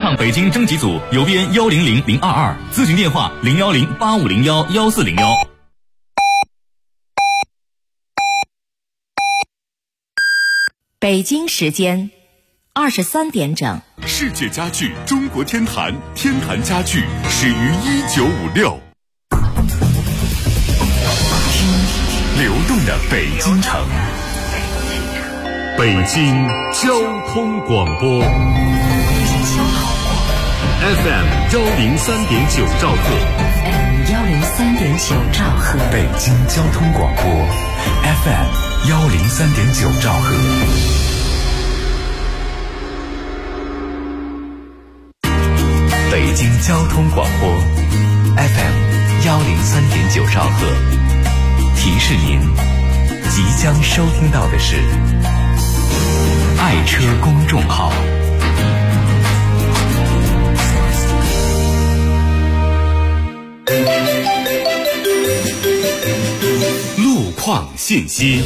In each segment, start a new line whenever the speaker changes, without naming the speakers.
畅北京征集组邮编100022，咨询电话01085011401。
北京时间23点整。
世界家具中国天坛，天坛家具始于1956。听流动的北京城，北京交通广播 FM 103.9兆赫
103.9兆赫，
北京交通广播 FM 103.9兆赫。北京交通广播 FM 103.9兆赫，提示您即将收听到的是爱车公众号。路况信息。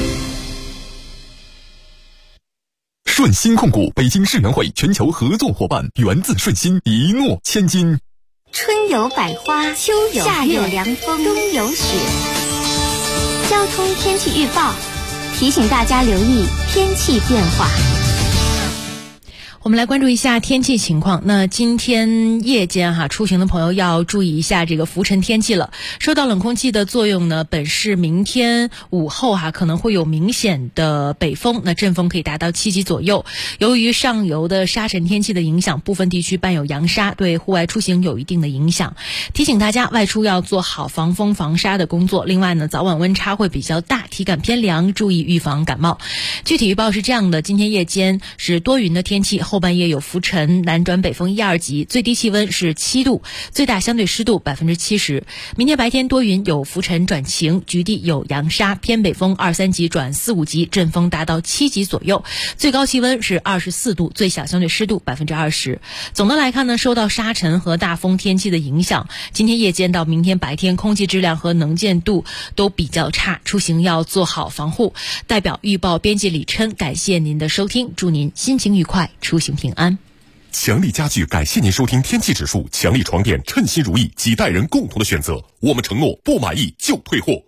顺鑫控股北京世园会全球合作伙伴，源自顺鑫，一诺千金。
春有百花，秋有夏有凉风，冬有雪。交通天气预报提醒大家留意天气变化。
我们来关注一下天气情况。那今天夜间出行的朋友要注意一下这个浮尘天气了。受到冷空气的作用呢，本市明天午后可能会有明显的北风，那阵风可以达到7级左右。由于上游的沙尘天气的影响，部分地区伴有扬沙，对户外出行有一定的影响。提醒大家外出要做好防风防沙的工作。另外呢，早晚温差会比较大，体感偏凉，注意预防感冒。具体预报是这样的：今天夜间是多云的天气，后半夜有浮尘，南转北风1、2级，最低气温是7度，最大相对湿度70%。明天白天多云，有浮尘转晴，局地有扬沙，偏北风2、3级转4、5级，阵风达到7级左右，最高气温是24度，最小相对湿度20%。总的来看呢，受到沙尘和大风天气的影响，今天夜间到明天白天空气质量和能见度都比较差，出行要做好防护。代表预报编辑李琛感谢您的收听，祝您心情愉快，出行平安。
强力家具感谢您收听天气指数，强力床垫称心如意，几代人共同的选择。我们承诺不满意就退货。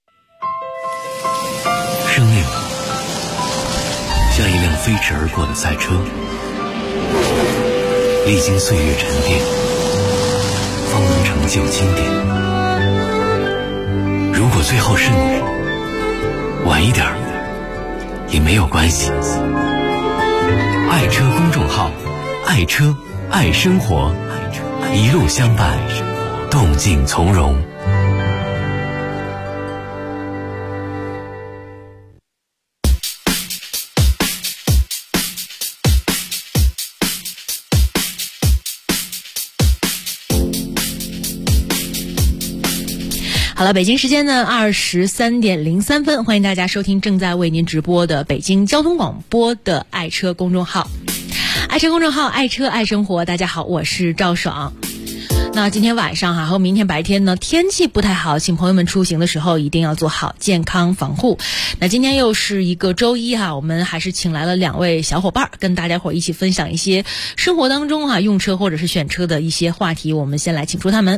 生命像一辆飞驰而过的赛车，历经岁月沉淀，方能成就经典。如果最后是你，晚一点也没有关系。爱车公众号，爱车爱生活，一路相伴，动静从容。
好了，北京时间呢23点03分，欢迎大家收听正在为您直播的北京交通广播的爱车公众号。爱车公众号，爱车爱生活。大家好，我是赵爽。那今天晚上和明天白天呢，天气不太好，请朋友们出行的时候一定要做好健康防护。那今天又是一个周一我们还是请来了2位小伙伴，跟大家伙一起分享一些生活当中用车或者是选车的一些话题。我们先来请出他们。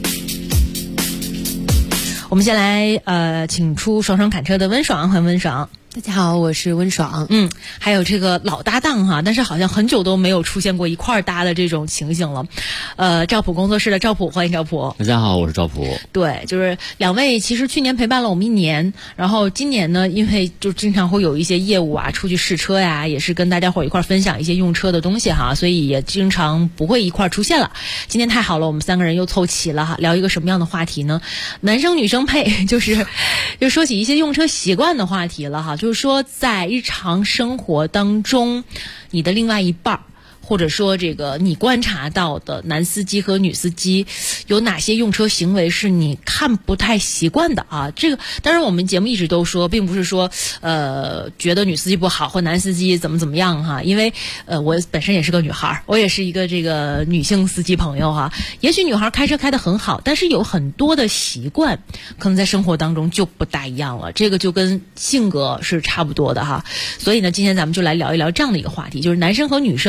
我们先来请出爽爽侃车的温爽，欢迎温爽。
大家好，我是温爽。
还有这个老搭档但是好像很久都没有出现过一块搭的这种情形了。赵普工作室的赵普，欢迎赵普。
大家好，我是赵普。
对，就是2位其实去年陪伴了我们1年，然后今年呢，因为就经常会有一些业务出去试车呀，也是跟大家伙一块分享一些用车的东西所以也经常不会一块出现了。今天太好了，我们3个人又凑齐了聊一个什么样的话题呢？男生女生配，就说起一些用车习惯的话题了就是说在日常生活当中，你的另外一半或者说这个你观察到的男司机和女司机有哪些用车行为是你看不太习惯的这个当然我们节目一直都说，并不是说觉得女司机不好或男司机怎么样因为我本身也是个女孩，我也是一个这个女性司机朋友也许女孩开车开得很好，但是有很多的习惯可能在生活当中就不大一样了，这个就跟性格是差不多的所以呢，今天咱们就来聊一聊这样的一个话题，就是男生和女生比较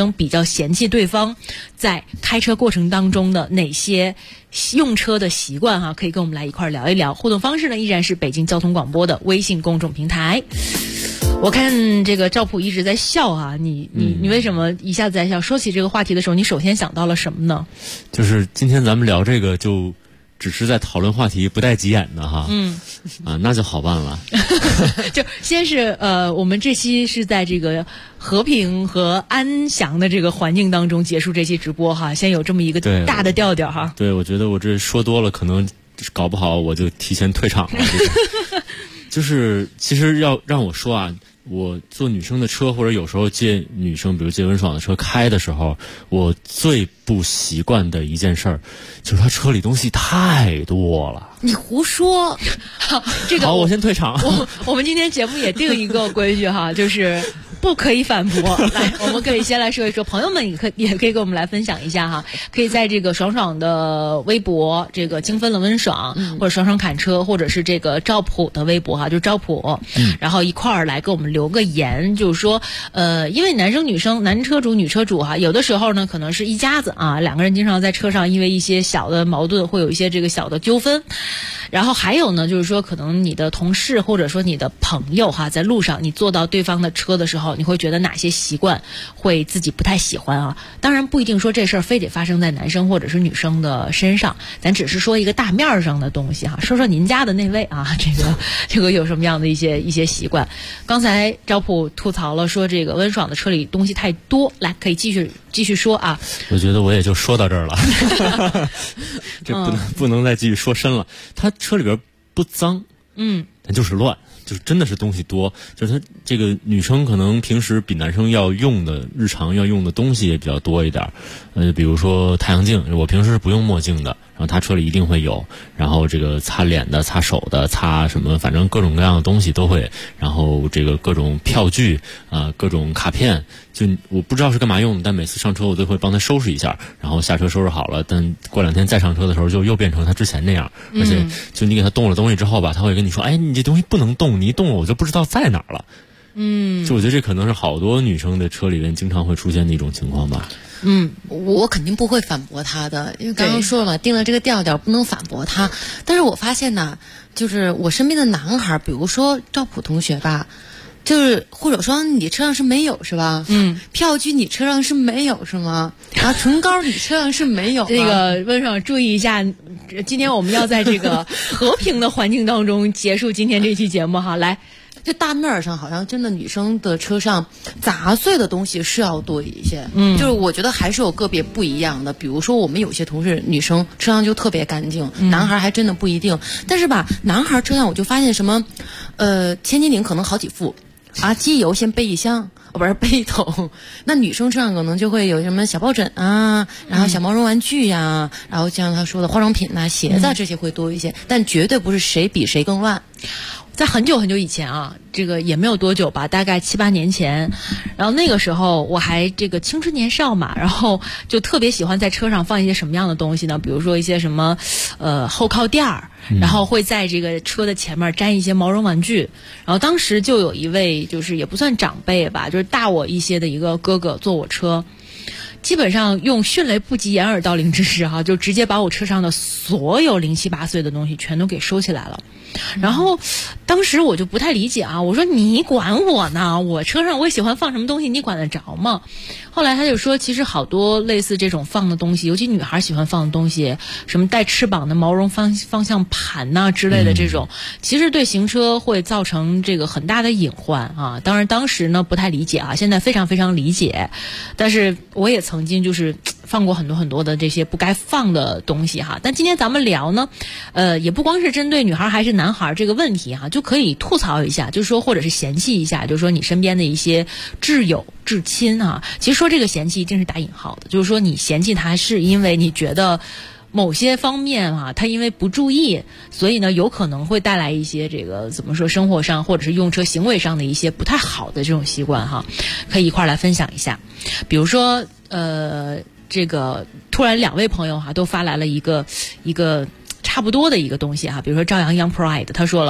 嫌弃对方在开车过程当中的哪些用车的习惯哈，可以跟我们来一块聊一聊。互动方式呢依然是北京交通广播的微信公众平台。我看这个赵普一直在笑啊，你为什么一下子在笑？说起这个话题的时候，你首先想到了什么呢？
就是今天咱们聊这个就只是在讨论话题，不带急眼的哈。那就好办了。
就先是我们这期是在这个和平和安详的这个环境当中结束这期直播哈，先有这么一个大的调调哈。
对，我觉得我这说多了，可能搞不好我就提前退场了。就是其实要让我说啊，我坐女生的车或者有时候借女生比如借温爽的车开的时候，我最不习惯的一件事儿就是她车里东西太多了。
你胡说。好，这个
好，我先退场。
我们今天节目也定一个规矩哈，就是不可以反驳。来，我们可以先来说一说，朋友们也可以跟我们来分享一下哈，可以在这个爽爽的微博，这个精分了温爽，或者爽爽砍车，或者是这个赵普的微博哈，就是赵普，然后一块儿来给我们留个言，就是说因为男生女生，男车主女车主哈，有的时候呢可能是一家子啊，两个人经常在车上因为一些小的矛盾会有一些这个小的纠纷。然后还有呢，就是说可能你的同事或者说你的朋友哈，在路上你坐到对方的车的时候，你会觉得哪些习惯会自己不太喜欢啊？当然不一定说这事儿非得发生在男生或者是女生的身上，咱只是说一个大面上的东西哈。说说您家的那位啊，这个有什么样的一些习惯？刚才赵普吐槽了说这个温爽的车里东西太多，来可以继续说啊。
我觉得我也就说到这儿了。这不能再继续说深了。他车里边不脏，但就是乱，就是真的是东西多。就是他这个女生可能平时比男生日常要用的东西也比较多一点。比如说太阳镜，我平时是不用墨镜的，然后他车里一定会有。然后这个擦脸的、擦手的、擦什么，反正各种各样的东西都会。然后这个各种票据各种卡片，就我不知道是干嘛用的，但每次上车我都会帮他收拾一下，然后下车收拾好了，但过2天再上车的时候就又变成他之前那样。而且就你给他动了东西之后吧，他会跟你说，哎，你这东西不能动，你一动了我就不知道在哪儿了。就我觉得这可能是好多女生的车里面经常会出现的一种情况吧。
我肯定不会反驳他的，因为刚刚说了定了这个调调不能反驳他。但是我发现呢，就是我身边的男孩，比如说赵普同学吧，就是或者说你车上是没有是吧？票据你车上是没有是吗？然后唇膏你车上是没有吗？
这个温爽注意一下，今天我们要在这个和平的环境当中结束今天这期节目哈。来，
就大面上好像真的女生的车上杂碎的东西是要多一些，就是我觉得还是有个别不一样的。比如说我们有些同事女生车上就特别干净，男孩还真的不一定。但是吧，男孩车上我就发现什么，千斤顶可能好几副啊，机油先备一箱。不是备一桶，那女生车上可能就会有什么小抱枕啊，然后小毛绒玩具呀，然后像他说的化妆品呐、鞋子这些会多一些，但绝对不是谁比谁更乱。
在很久很久以前啊，这个也没有多久吧，大概7、8年前，然后那个时候我还这个青春年少嘛，然后就特别喜欢在车上放一些什么样的东西呢？比如说一些什么后靠垫儿，然后会在这个车的前面粘一些毛绒玩具。然后当时就有一位就是也不算长辈吧，就是大我一些的一个哥哥坐我车。基本上用迅雷不及掩耳盗铃之势哈，就直接把我车上的所有0、7、8岁的东西全都给收起来了。然后当时我就不太理解啊，我说你管我呢？我车上我喜欢放什么东西，你管得着吗？后来他就说，其实好多类似这种放的东西，尤其女孩喜欢放的东西，什么带翅膀的毛绒方向盘呐之类的这种，其实对行车会造成这个很大的隐患啊。当然当时呢不太理解啊，现在非常非常理解。但是我也曾经就是放过很多很多的这些不该放的东西哈。但今天咱们聊呢，也不光是针对女孩还是男孩这个问题哈，就可以吐槽一下，就是说或者是嫌弃一下，就是说你身边的一些挚友至亲啊。其实说这个嫌弃一定是打引号的，就是说你嫌弃他是因为你觉得某些方面啊，他因为不注意，所以呢有可能会带来一些这个怎么说生活上或者是用车行为上的一些不太好的这种习惯哈，可以一块来分享一下。比如说这个突然2位朋友哈都发来了一个差不多的一个东西哈，比如说朝阳 Young Pride 他说了，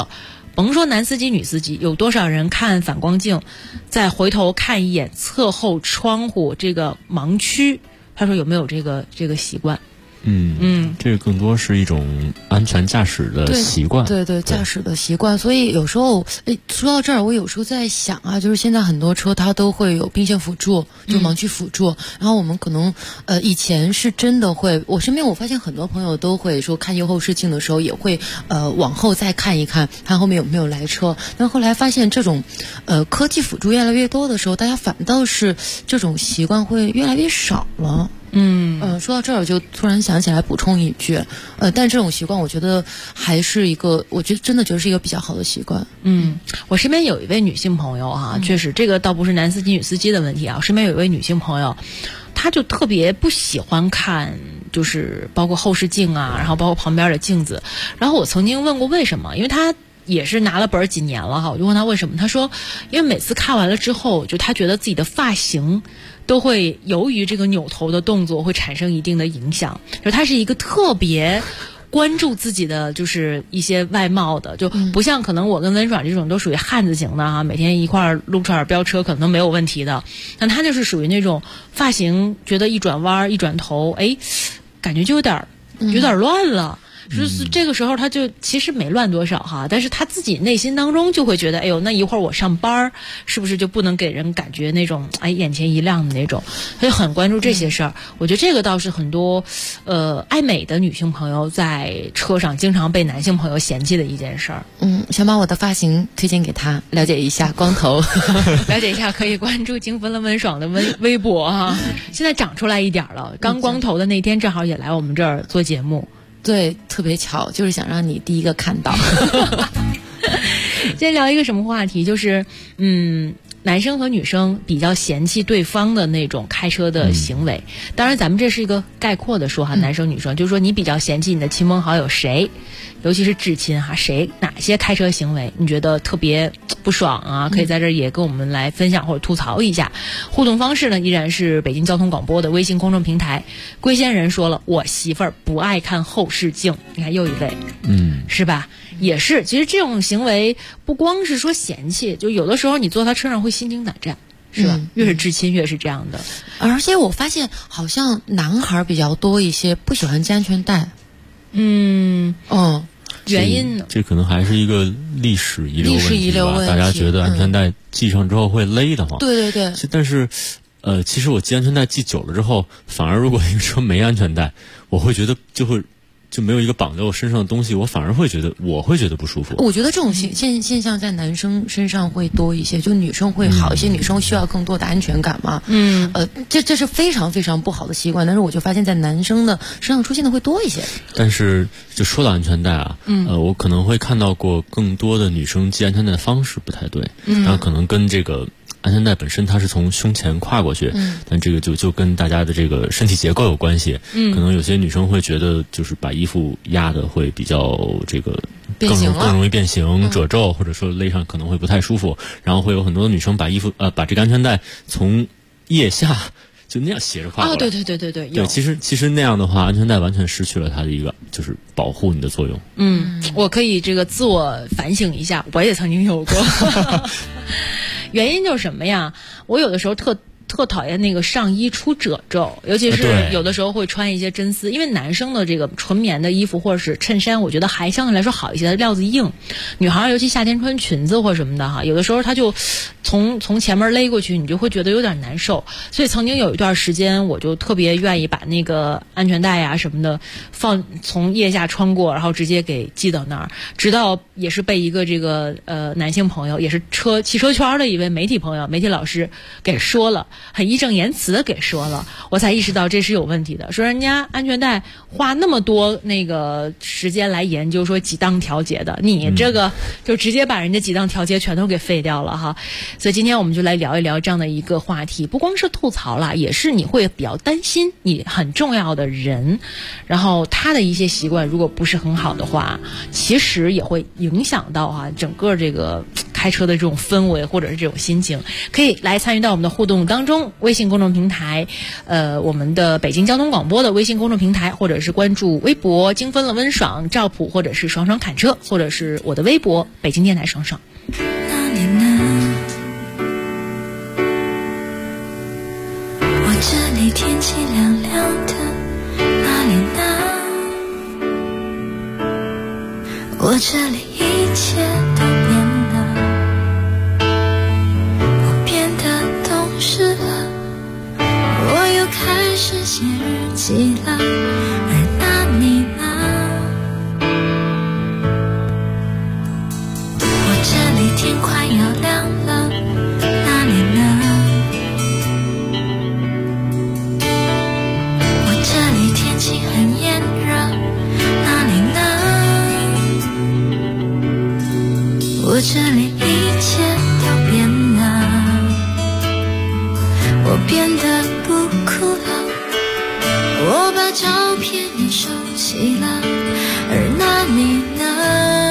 甭说男司机女司机，有多少人看反光镜再回头看一眼侧后窗户这个盲区，他说有没有这个习惯？
这个更多是一种安全驾驶的习惯，
对，驾驶的习惯。所以有时候，说到这儿，我有时候在想啊，就是现在很多车它都会有并线辅助，就盲区辅助。然后我们可能，以前是真的会，我身边我发现很多朋友都会说看右后视镜的时候也会，往后再看一看，看后面有没有来车。但后来发现这种，科技辅助越来越多的时候，大家反倒是这种习惯会越来越少了。说到这儿，我就突然想起来补充一句，但这种习惯我觉得还是一个，我真的觉得是一个比较好的习惯。
我身边有一位女性朋友哈，确实这个倒不是男司机女司机的问题啊，我身边有一位女性朋友，她就特别不喜欢看，就是包括后视镜啊，然后包括旁边的镜子。然后我曾经问过为什么，因为她也是拿了本几年了哈，我就问她为什么，她说因为每次看完了之后，就她觉得自己的发型都会由于这个扭头的动作会产生一定的影响，就她是一个特别关注自己的就是一些外貌的，就不像可能我跟温爽这种都属于汉子型的哈，每天一块撸串飙车可能都没有问题的，但她就是属于那种发型觉得一转弯一转头，感觉就有点乱了。就是这个时候他就其实没乱多少哈，但是他自己内心当中就会觉得，那一会儿我上班是不是就不能给人感觉那种眼前一亮的那种，他就很关注这些事儿。我觉得这个倒是很多爱美的女性朋友在车上经常被男性朋友嫌弃的一件事儿。
想把我的发型推荐给他了解一下，光头
了解一下可以关注精分了温爽的微博哈，现在长出来一点了，刚光头的那天正好也来我们这儿做节目。
对，特别巧，就是想让你第一个看到。
今天聊一个什么话题，就是男生和女生比较嫌弃对方的那种开车的行为。当然咱们这是一个概括的说哈，男生女生就是说你比较嫌弃你的亲朋好友谁，尤其是至亲哈，哪些开车行为你觉得特别不爽啊，可以在这儿也跟我们来分享或者吐槽一下。互动方式呢依然是北京交通广播的微信公众平台。龟仙人说了，我媳妇儿不爱看后视镜，你看又一位是吧，也是，其实这种行为不光是说嫌弃，就有的时候你坐他车上会心惊胆战，是吧？越是至亲越是这样的。
而且我发现好像男孩比较多一些，不喜欢系安全带。
原因呢？
这可能还是一个历史遗留问题吧。大家觉得安全带系上之后会勒得慌。对。但是，其实我系安全带系久了之后，反而如果一个车没安全带，我会觉得就没有一个绑在我身上的东西，我反而会觉觉得不舒服。
我觉得这种现象在男生身上会多一些，就女生会好一些，女生需要更多的安全感嘛。这是非常非常不好的习惯，但是我就发现在男生的身上出现的会多一些。
但是就说到安全带啊，我可能会看到过更多的女生系安全带的方式不太对，然后可能跟这个安全带本身它是从胸前跨过去，但这个就跟大家的这个身体结构有关系。可能有些女生会觉得就是把衣服压的会比较这个更容易变形、褶皱，或者说勒上可能会不太舒服。然后会有很多的女生把把这个安全带从腋下就那样斜着跨过来。
对，
其实那样的话，安全带完全失去了它的一个就是保护你的作用。
我可以这个自我反省一下，我也曾经有过。原因就是什么呀？我有的时候特讨厌那个上衣出褶皱，尤其是有的时候会穿一些真丝，因为男生的这个纯棉的衣服或者是衬衫，我觉得还相对来说好一些，料子硬。女孩尤其夏天穿裙子或什么的哈，有的时候它就从前面勒过去，你就会觉得有点难受。所以曾经有一段时间，我就特别愿意把那个安全带呀什么的从腋下穿过，然后直接给系到那儿，直到也是被一个这个男性朋友，也是汽车圈的一位媒体朋友、媒体老师给说了。很义正言辞的给说了，我才意识到这是有问题的。说人家安全带花那么多那个时间来研究，说几档调节的，你这个就直接把人家几档调节全都给废掉了哈。所以今天我们就来聊一聊这样的一个话题，不光是吐槽啦，也是你会比较担心你很重要的人，然后他的一些习惯如果不是很好的话，其实也会影响到整个这个开开车的这种氛围或者是这种心情，可以来参与到我们的互动当中。微信公众平台，我们的北京交通广播的微信公众平台，或者是关注微博精分了温爽赵普，或者是爽爽侃车，或者是我的微博北京电台爽爽。
那里呢？我这里天气凉凉的，那里呢？我这里一切都变了，我变得懂事了，我又开始写日记了，而那你呢？我这里天快要亮了，那里呢？我这里天气很炎热，那里呢？我这里一切都变了，我变得不哭了，我把照片也收起了，而那你呢？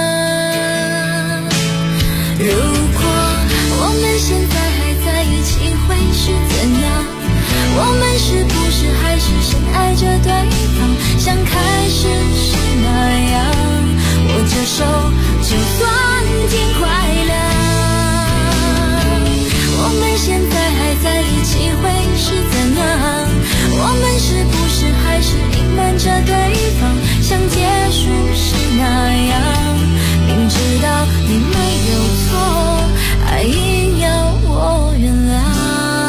如果我们现在还在一起会是怎样？我们是不是还是深爱着对方，像开始时那样？握着手就算天快亮。我们现在还在一起会是怎样？我们是不是还是隐瞒着对方，像结束时那样？明知道你没有错，还硬要我原谅。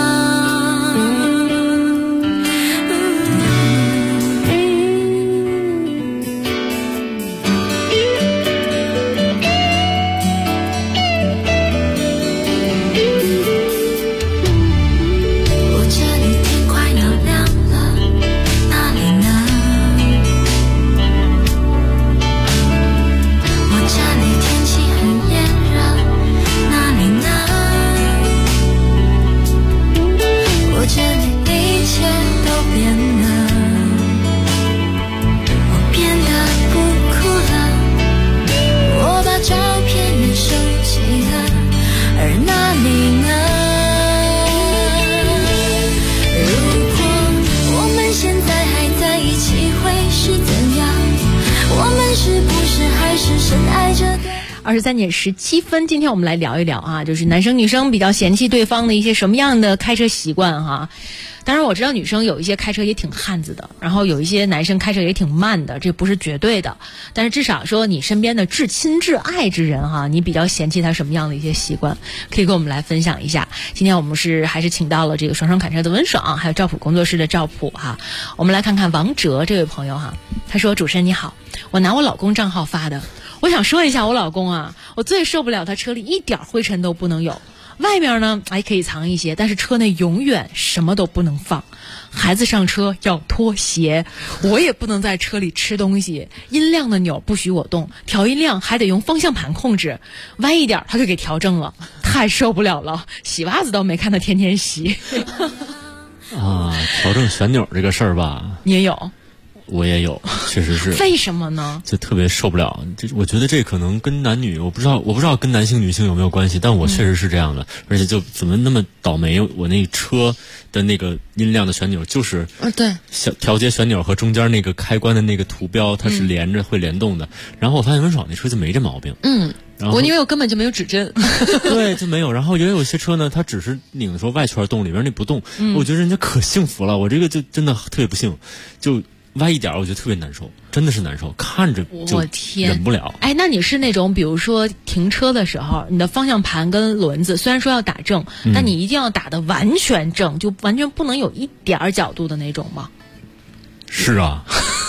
23:17，今天我们来聊一聊啊，就是男生女生比较嫌弃对方的一些什么样的开车习惯哈。当然我知道女生有一些开车也挺汉子的，然后有一些男生开车也挺慢的，这不是绝对的，但是至少说你身边的至亲至爱之人哈，你比较嫌弃他什么样的一些习惯，可以跟我们来分享一下。今天我们还是请到了这个爽爽侃车的温爽，还有赵普工作室的赵普哈。我们来看看王哲这位朋友哈，他说：主持人你好，我拿我老公账号发的，我想说一下我老公啊，我最受不了他车里一点灰尘都不能有，外面呢还可以藏一些，但是车内永远什么都不能放。孩子上车要脱鞋，我也不能在车里吃东西，音量的钮不许我动，调音量还得用方向盘控制，歪一点他就给调正了，太受不了了，洗袜子都没看他天天洗。
啊，调整旋钮这个事儿吧，
你也有？
我也有，确实是。
为什么呢？
就特别受不了。我觉得这可能跟男女，我不知道跟男性女性有没有关系，但我确实是这样的。而且就怎么那么倒霉，我那车的那个音量的旋钮就是
对，
调节旋钮和中间那个开关的那个图标它是连着会联动的。然后我发现温爽那车就没这毛病。
我因为我根本就没有指针。
对，就没有。然后也有些车呢，它只是拧的时候外圈动，里边那不动。我觉得人家可幸福了，我这个就真的特别不幸，就歪一点我觉得特别难受，真的是难受，看着就忍不了。
哎，那你是那种比如说停车的时候，你的方向盘跟轮子虽然说要打正，但你一定要打得完全正，就完全不能有一点角度的那种吗？
是啊。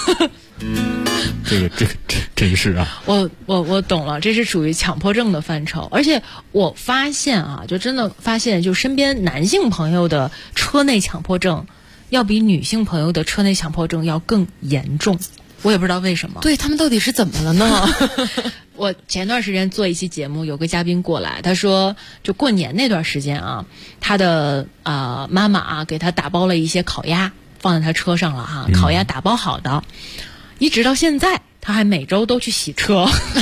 这真是啊！
我懂了，这是属于强迫症的范畴。而且我发现啊，就真的发现，就身边男性朋友的车内强迫症，要比女性朋友的车内强迫症要更严重。我也不知道为什么。
对，他们到底是怎么了呢？
我前段时间做一期节目，有个嘉宾过来，他说就过年那段时间啊，他的妈妈啊给他打包了一些烤鸭，放在他车上了哈，烤鸭打包好的，一直到现在他还每周都去洗车。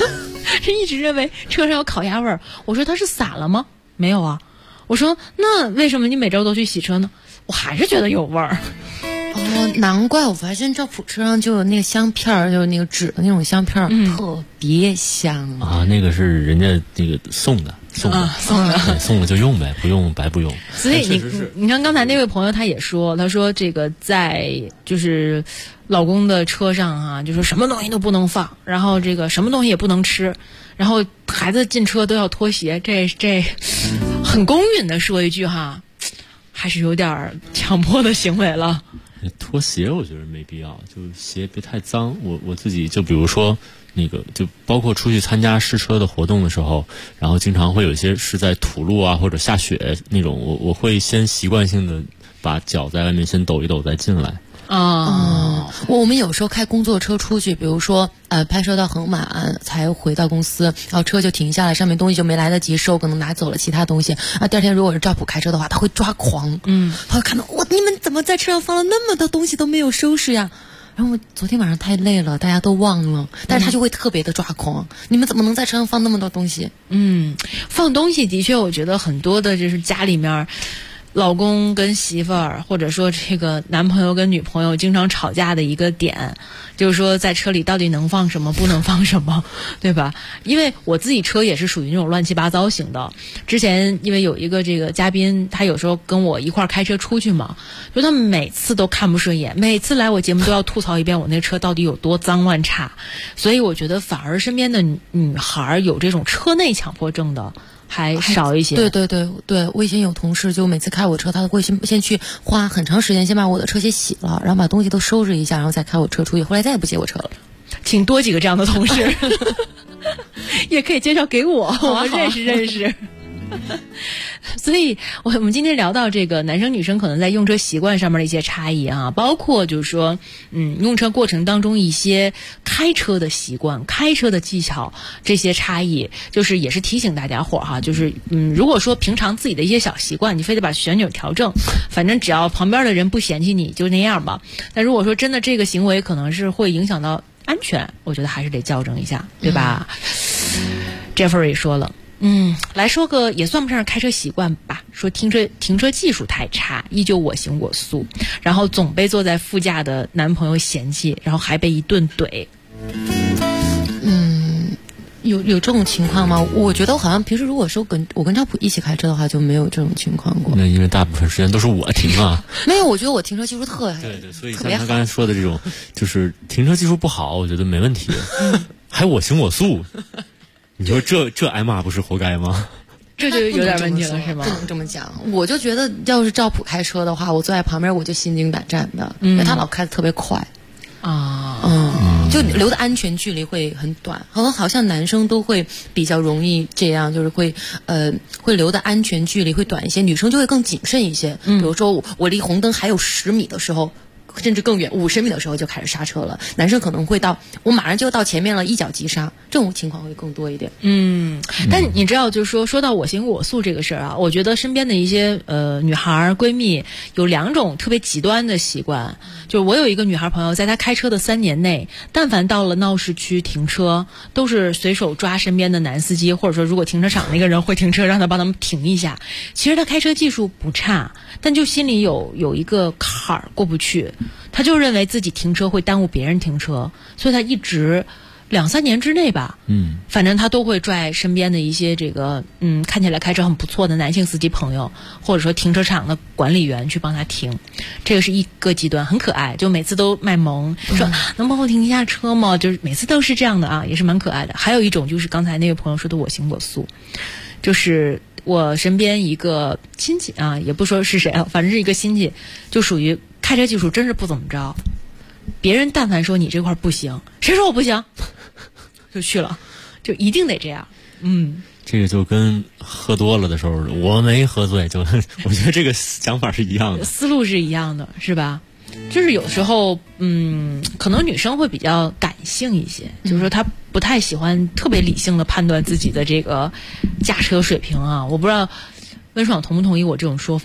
这一直认为车上有烤鸭味儿。我说它是洒了吗？没有啊。我说那为什么你每周都去洗车呢？我还是觉得有味儿。
哦，难怪我发现赵普车上就有那个香片儿，就是那个纸的那种香片儿，特别香
啊。那个是人家那个送的，送了就用呗，不用白不用。
所以你看刚才那位朋友他也说，他说这个在就是老公的车上啊，就说什么东西都不能放，然后这个什么东西也不能吃，然后孩子进车都要脱鞋，这很公允的说一句哈，还是有点强迫的行为了。
脱鞋我觉得没必要，就鞋别太脏。我自己就比如说那个，就包括出去参加试车的活动的时候，然后经常会有一些是在土路啊或者下雪那种，我会先习惯性的把脚在外面先抖一抖再进来。
我们有时候开工作车出去，比如说拍摄到很晚才回到公司，然后车就停下来，上面东西就没来得及收，可能拿走了其他东西啊。第二天如果是赵普开车的话，他会抓狂，他会看到你们怎么在车上放了那么多东西都没有收拾呀？然后昨天晚上太累了，大家都忘了，但是他就会特别的抓狂，你们怎么能在车上放那么多东西？
放东西的确，我觉得很多的就是家里面。老公跟媳妇儿，或者说这个男朋友跟女朋友经常吵架的一个点，就是说在车里到底能放什么，不能放什么，对吧？因为我自己车也是属于那种乱七八糟型的。之前因为有一个这个嘉宾，他有时候跟我一块儿开车出去嘛，就他每次都看不顺眼，每次来我节目都要吐槽一遍我那车到底有多脏乱差。所以我觉得反而身边的女孩有这种车内强迫症的还少一些。
对，我以前有同事就每次开我车，他会先去花很长时间先把我的车先洗了，然后把东西都收拾一下，然后再开我车出去，后来再也不接我车了。
请多几个这样的同事也可以介绍给我，我们认识所以我们今天聊到这个男生女生可能在用车习惯上面的一些差异啊，包括就是说用车过程当中一些开车的习惯、开车的技巧，这些差异就是也是提醒大家伙哈，就是如果说平常自己的一些小习惯你非得把旋钮调正，反正只要旁边的人不嫌弃你就那样吧。但如果说真的这个行为可能是会影响到安全，我觉得还是得校正一下，对吧？Jeffrey 说了来说个也算不上开车习惯吧，说停车技术太差，依旧我行我素，然后总被坐在副驾的男朋友嫌弃，然后还被一顿怼。
有这种情况吗？我觉得好像平时如果说我跟赵普一起开车的话就没有这种情况过。
那因为大部分时间都是我停啊。
没有，我觉得我停车技术
对，所以像他刚才说的这种，就是停车技术不好，我觉得没问题，还我行我素。你说这挨骂不是活该吗？
这就有点问题了，是吗？
不能这么讲。我就觉得，要是赵普开车的话，我坐在旁边我就心惊胆战的，因为他老开得特别快就留的安全距离会很短。好像男生都会比较容易这样，就是会留的安全距离会短一些，女生就会更谨慎一些。比如说我离红灯还有10米的时候。甚至更远50米的时候就开始刹车了，男生可能会到我马上就到前面了，一脚急刹，这种情况会更多一点。
但你知道，就是说到我行我素这个事儿啊，我觉得身边的一些女孩闺蜜有2种特别极端的习惯。就是我有一个女孩朋友，在她开车的3年内，但凡到了闹市区停车，都是随手抓身边的男司机，或者说如果停车场那个人会停车，让他帮他们停一下。其实她开车技术不差，但就心里有一个坎儿过不去。他就认为自己停车会耽误别人停车，所以他一直2-3年之内吧，反正他都会拽身边的一些这个看起来开车很不错的男性司机朋友，或者说停车场的管理员去帮他停。这个是一个极端，很可爱，就每次都卖萌，说能帮我停一下车吗？就是每次都是这样的啊，也是蛮可爱的。还有一种就是刚才那位朋友说的我行我素，就是我身边一个亲戚啊，也不说是谁啊，反正是一个亲戚，就属于开车技术真是不怎么着，别人但凡说你这块不行，谁说我不行就去了，就一定得这样。
这个就跟喝多了的时候，我没喝醉，就我觉得这个想法是一样的，
思路是一样的，是吧？就是有时候可能女生会比较感性一些，就是说她不太喜欢特别理性的判断自己的这个驾车水平啊。我不知道温爽同不同意我这种说法，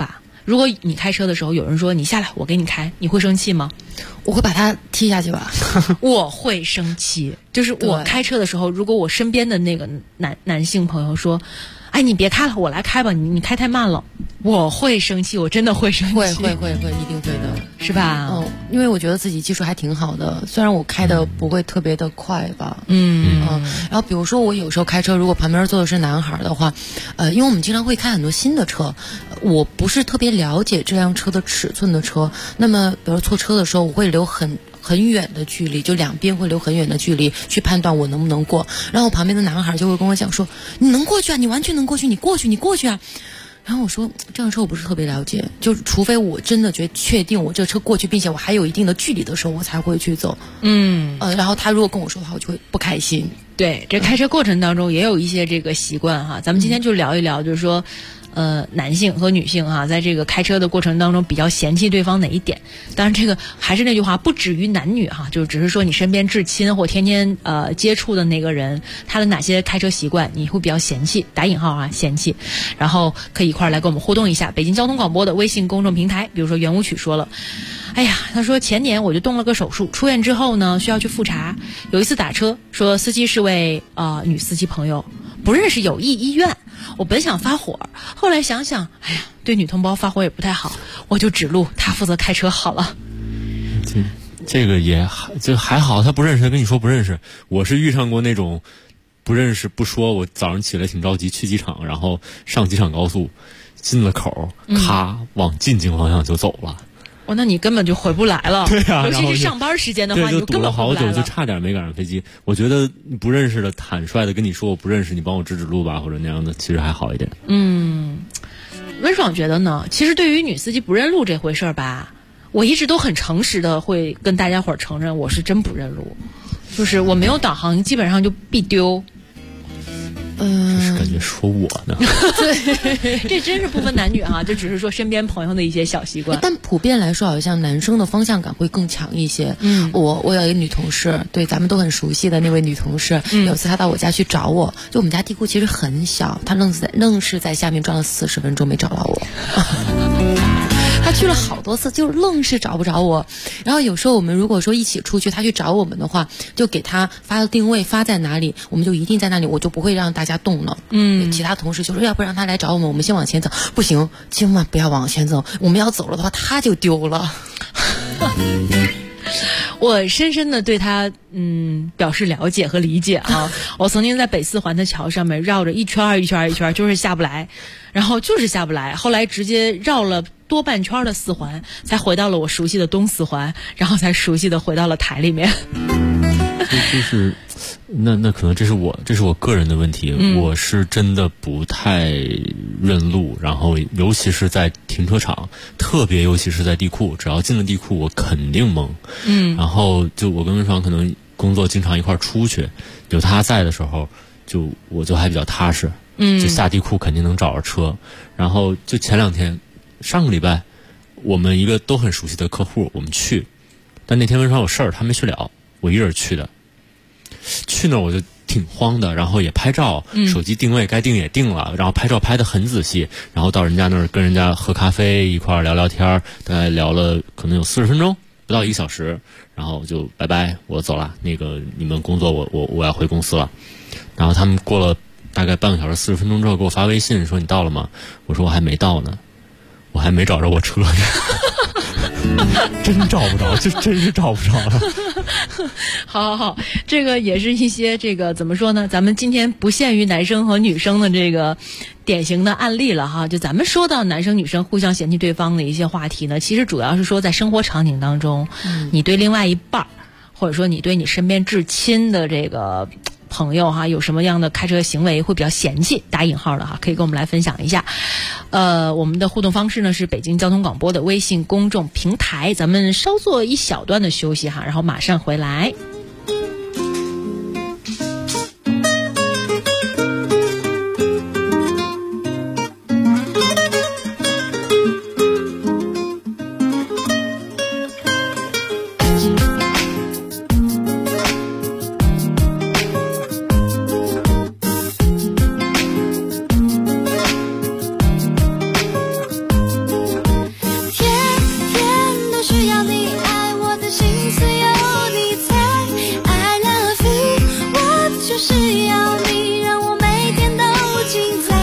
如果你开车的时候有人说你下来我给你开，你会生气吗？
我会把他踢下去吧。
我会生气，就是我开车的时候，如果我身边的那个男性朋友说，哎，你别开了，我来开吧，你开太慢了，我会生气，我真的会生气。
会，一定会的，
是吧？
因为我觉得自己技术还挺好的，虽然我开的不会特别的快吧。然后比如说我有时候开车，如果旁边坐的是男孩的话，因为我们经常会开很多新的车，我不是特别了解这辆车的尺寸的车，那么比如错车的时候，我会留很远的距离，就两边会留很远的距离去判断我能不能过。然后旁边的男孩就会跟我讲说，你能过去啊，你完全能过去，你过去啊。然后我说这辆车我不是特别了解，就除非我真的确定我这车过去，并且我还有一定的距离的时候，我才会去走。然后他如果跟我说的话，我就会不开心。
对，这开车过程当中也有一些这个习惯哈，咱们今天就聊一聊，就是说男性和女性哈，在这个开车的过程当中比较嫌弃对方哪一点？当然，这个还是那句话，不止于男女哈，就只是说你身边至亲或天天接触的那个人，他的哪些开车习惯你会比较嫌弃？打引号啊，嫌弃。然后可以一块儿来跟我们互动一下。北京交通广播的微信公众平台，比如说圆舞曲说了，哎呀，他说前年我就动了个手术，出院之后呢需要去复查，有一次打车，说司机是位女司机朋友，不认识友谊医院。我本想发火，后来想想，哎呀，对女同胞发火也不太好，我就指路，他负责开车好了。
这个也还好，他不认识，跟你说不认识。我是遇上过那种不认识不说，我早上起来挺着急去机场，然后上机场高速，进了口，咔往进京方向就走了。
那你根本就回不来了。
对啊，
尤其是上班时间的话，你就根本回不来了。
就堵了好久，就差点没赶上飞机。我觉得不认识的坦率的跟你说我不认识，你帮我指路吧，或者那样的，其实还好一点。
温爽觉得呢？其实对于女司机不认路这回事儿吧，我一直都很诚实的会跟大家伙儿承认，我是真不认路，就是我没有导航，基本上就必丢。
这是感觉说我呢。
对，这真是不分男女哈，就只是说身边朋友的一些小习惯。
但普遍来说，好像男生的方向感会更强一些。我有一个女同事，对咱们都很熟悉的那位女同事，有次她到我家去找我，就我们家地库其实很小，她愣是在下面转了40分钟没找到我。他去了好多次，就愣是找不着我。然后有时候我们如果说一起出去，他去找我们的话，就给他发个定位，发在哪里，我们就一定在那里，我就不会让大家动了。其他同事就说要不让他来找我们先往前走。不行，千万不要往前走，我们要走了的话他就丢了。
我深深的对他表示了解和理解啊！我曾经在北四环的桥上面绕着一圈一圈，就是下不来，然后就是下不来，后来直接绕了多半圈的四环，才回到了我熟悉的东四环，然后才熟悉的回到了台里面。
就是那可能这是我个人的问题，我是真的不太认路，然后尤其是在停车场，特别尤其是在地库，只要进了地库我肯定懵。然后就我跟文爽可能工作经常一块出去，有他在的时候，我就还比较踏实，就下地库肯定能找着车。然后就前2天，上个礼拜，我们一个都很熟悉的客户，我们去，但那天文爽有事儿，他没去了，我一人去的。去那儿我就挺慌的，然后也拍照，手机定位该定也定了，然后拍照拍得很仔细，然后到人家那儿跟人家喝咖啡，一块聊聊天，大概聊了可能有40分钟，不到1个小时，然后就拜拜，我走了，那个你们工作我要回公司了。然后他们过了大概半个小时40分钟之后给我发微信说你到了吗？我说我还没到呢，我还没找着我车呢。真找不着，就真是找不着了。
好，这个也是一些这个怎么说呢？咱们今天不限于男生和女生的这个典型的案例了哈。就咱们说到男生女生互相嫌弃对方的一些话题呢，其实主要是说在生活场景当中，你对另外一半，或者说你对你身边至亲的这个朋友哈，有什么样的开车行为会比较嫌弃，打引号的哈，可以跟我们来分享一下。我们的互动方式呢是北京交通广播的微信公众平台，咱们稍作一小段的休息哈，然后马上回来。
就是要你让我每天都精彩。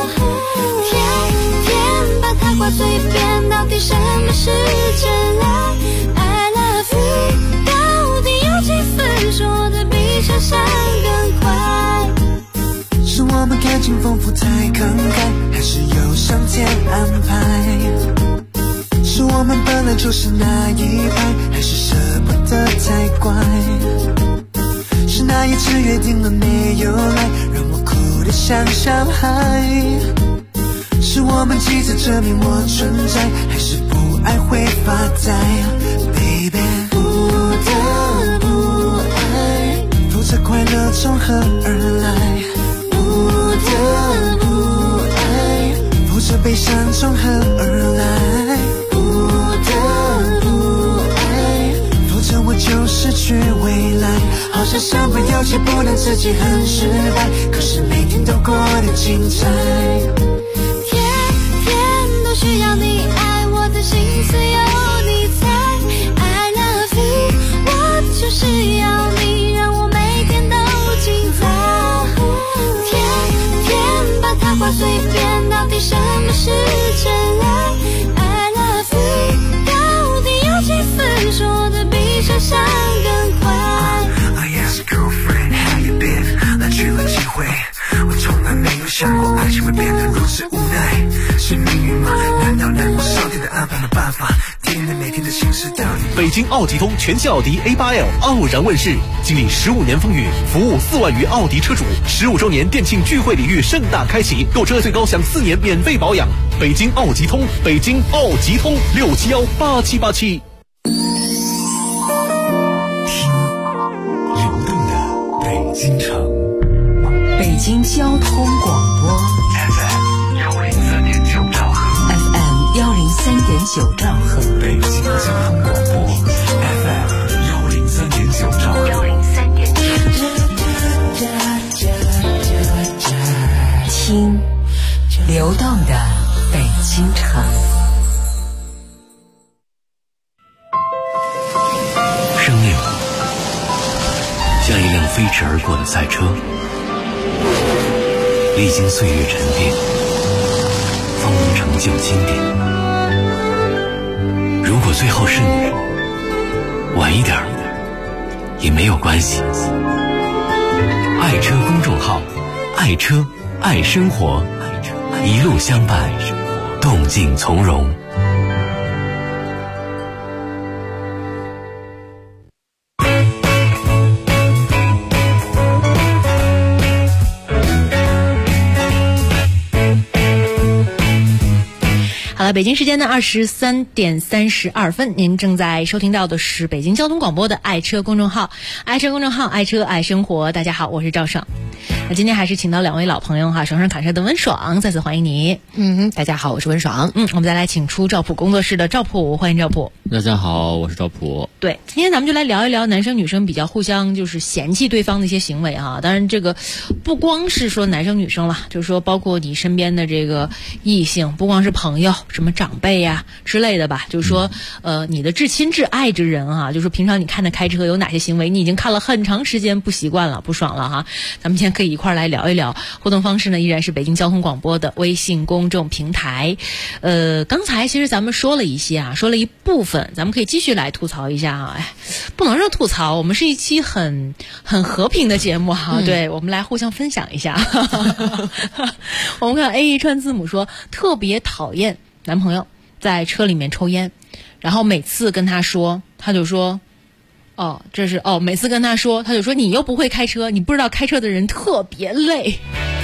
天天把它挂嘴边，到底什么是真爱 ？I love you， 到底有几分说的比想象更快？
是我们感情丰富太慷慨，还是有上天安排？是我们本来就是那一派，还是舍不得太乖？是那一次约定了没有来，让我哭得像小孩？是我们急着证明我存在，还是不爱会发呆 ？Baby， 不得不爱，否则快乐从何而来？不得不爱，否则悲伤从何而来？不得不爱，否则我就失去未来。好像身不由己，不能自己很失败，可是每天都过得精彩。
天天都需要你爱，我的心思有你猜。I love you， 我就是要你让我每天都精彩。天天把它挂嘴边，到底什么是真爱 ？I love you， 到底有几分说的比想象更快
？I asked girlfriend how you been， 来去了几回，我从来没有想过爱情会变得如此无奈。是命运吗？难道上天的安排没办法？天天每天的心事到底。
北京奥吉通全新奥迪 A8L 傲然问世，经历15年风雨，服务4万余奥迪车主，15周年店庆聚会礼遇盛大开启，购车最高享4年免费保养。北京奥吉通，北京奥吉通6718787。
听流动的北京城，
北京交通广播
FM 103.9兆赫
FM 103.9兆赫，
北京交通广播 FM 103.9兆赫。
听流动的北京城。
生命像一辆飞驰而过的赛车，历经岁月沉淀，方能成就经典。如果最后是你，晚一点也没有关系。爱车公众号，爱车爱生活，一路相伴，动静从容。
好了，北京时间的23点32分，您正在收听到的是北京交通广播的爱车公众号，爱车公众号，爱车爱生活。大家好，我是赵爽。那今天还是请到2位老朋友哈，爽爽侃车的温爽，再次欢迎你。
大家好，我是温爽。
我们再来请出赵普工作室的赵普，欢迎赵普。
大家好，我是赵普。
对，今天咱们就来聊一聊男生女生比较互相就是嫌弃对方的一些行为哈。当然这个不光是说男生女生了，就是说包括你身边的这个异性，不光是朋友，什么长辈呀之类的吧，就是说你的至亲至爱之人啊，就是说平常你看他开车有哪些行为你已经看了很长时间不习惯了不爽了哈。咱们今天可以一块来聊一聊，互动方式呢依然是北京交通广播的微信公众平台。刚才其实咱们说了一些啊，说了一部分，咱们可以继续来吐槽一下啊。不能说吐槽，我们是一期很和平的节目哈。对，我们来互相分享一下。我们看 A 一串字母说特别讨厌男朋友在车里面抽烟，然后每次跟他说他就说每次跟他说他就说你又不会开车，你不知道开车的人特别累。